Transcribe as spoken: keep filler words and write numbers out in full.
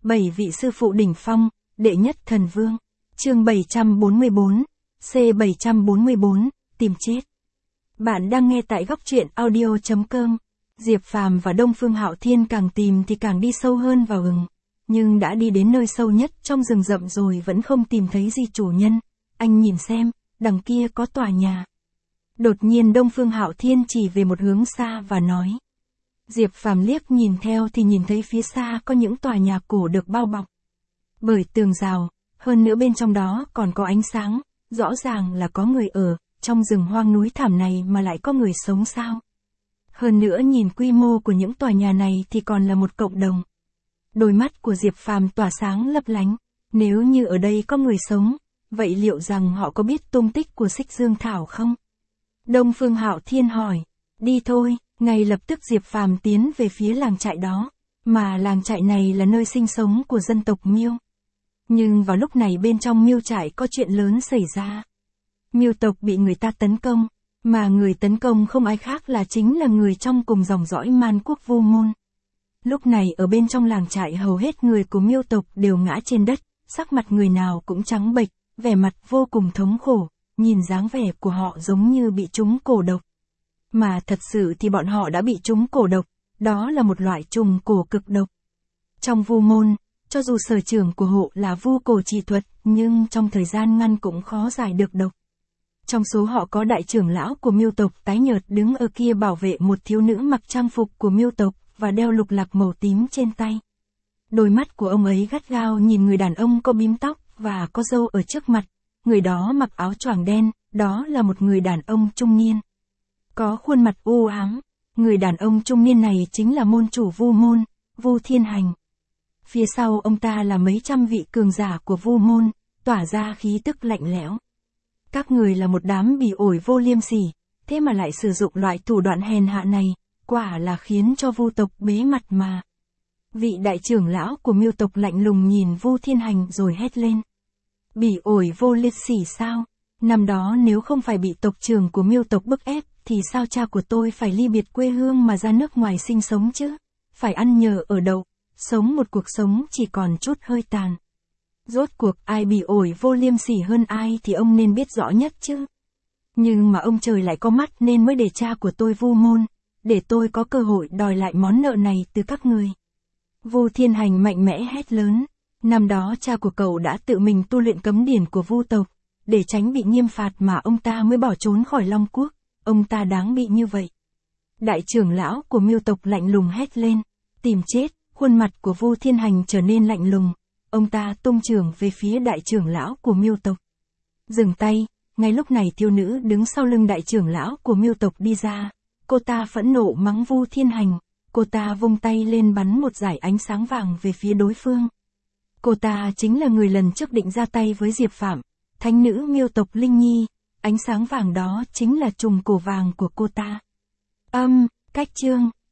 Bảy vị sư phụ đỉnh phong, đệ nhất thần vương. Chương bảy trăm bốn mươi bốn, C bảy trăm bốn mươi bốn, tìm chết. Bạn đang nghe tại góc truyện audio chấm com. Diệp Phàm và Đông Phương Hạo Thiên càng tìm thì càng đi sâu hơn vào rừng, nhưng đã đi đến nơi sâu nhất trong rừng rậm rồi vẫn không tìm thấy gì chủ nhân. Anh nhìn xem, đằng kia có tòa nhà. Đột nhiên Đông Phương Hạo Thiên chỉ về một hướng xa và nói. Diệp Phàm liếc nhìn theo thì nhìn thấy phía xa có những tòa nhà cổ được bao bọc bởi tường rào, hơn nữa bên trong đó còn có ánh sáng, rõ ràng là có người ở, trong rừng hoang núi thảm này mà lại có người sống sao? Hơn nữa nhìn quy mô của những tòa nhà này thì còn là một cộng đồng. Đôi mắt của Diệp Phàm tỏa sáng lấp lánh, nếu như ở đây có người sống, vậy liệu rằng họ có biết tung tích của Xích Dương Thảo không? Đông Phương Hạo Thiên hỏi, đi thôi. Ngay lập tức Diệp Phàm tiến về phía làng trại đó, mà làng trại này là nơi sinh sống của dân tộc Miêu. Nhưng vào lúc này bên trong Miêu trại có chuyện lớn xảy ra. Miêu tộc bị người ta tấn công, mà người tấn công không ai khác là chính là người trong cùng dòng dõi Man Quốc Vu Môn. Lúc này ở bên trong làng trại hầu hết người của Miêu tộc đều ngã trên đất, sắc mặt người nào cũng trắng bệch, vẻ mặt vô cùng thống khổ, nhìn dáng vẻ của họ giống như bị trúng cổ độc. Mà thật sự thì bọn họ đã bị trúng cổ độc, đó là một loại trùng cổ cực độc. Trong Vu Môn, cho dù sở trường của hộ là vu cổ chỉ thuật, nhưng trong thời gian ngắn cũng khó giải được độc. Trong số họ có đại trưởng lão của Miêu tộc tái nhợt đứng ở kia bảo vệ một thiếu nữ mặc trang phục của Miêu tộc và đeo lục lạc màu tím trên tay. Đôi mắt của ông ấy gắt gao nhìn người đàn ông có bím tóc và có râu ở trước mặt, người đó mặc áo choàng đen, đó là một người đàn ông trung niên. Có khuôn mặt u ám, người đàn ông trung niên này chính là môn chủ Vu Môn, Vu Thiên Hành. Phía sau ông ta là mấy trăm vị cường giả của Vu Môn, tỏa ra khí tức lạnh lẽo. Các người là một đám bỉ ổi vô liêm sỉ, thế mà lại sử dụng loại thủ đoạn hèn hạ này, quả là khiến cho Vu tộc bế mặt mà. Vị đại trưởng lão của Miêu tộc lạnh lùng nhìn Vu Thiên Hành rồi hét lên. Bỉ ổi vô liêm sỉ sao? Năm đó nếu không phải bị tộc trưởng của Miêu tộc bức ép, thì sao cha của tôi phải ly biệt quê hương mà ra nước ngoài sinh sống chứ? Phải ăn nhờ ở đậu, sống một cuộc sống chỉ còn chút hơi tàn. Rốt cuộc ai bỉ ổi vô liêm sỉ hơn ai thì ông nên biết rõ nhất chứ. Nhưng mà ông trời lại có mắt nên mới để cha của tôi Vu Môn, để tôi có cơ hội đòi lại món nợ này từ các người. Vu Thiên Hành mạnh mẽ hét lớn. Năm đó cha của cậu đã tự mình tu luyện cấm điển của Vu tộc, để tránh bị nghiêm phạt mà ông ta mới bỏ trốn khỏi Long Quốc. Ông ta đáng bị như vậy. Đại trưởng lão của Miêu tộc lạnh lùng hét lên. Tìm chết, khuôn mặt của Vu Thiên Hành trở nên lạnh lùng. Ông ta tung chưởng về phía đại trưởng lão của Miêu tộc. Dừng tay, ngay lúc này thiếu nữ đứng sau lưng đại trưởng lão của Miêu tộc đi ra. Cô ta phẫn nộ mắng Vu Thiên Hành. Cô ta vung tay lên bắn một dải ánh sáng vàng về phía đối phương. Cô ta chính là người lần trước định ra tay với Diệp Phạm, thánh nữ Miêu tộc Linh Nhi. Ánh sáng vàng đó chính là trùng cổ vàng của cô ta. Âm, cách chương,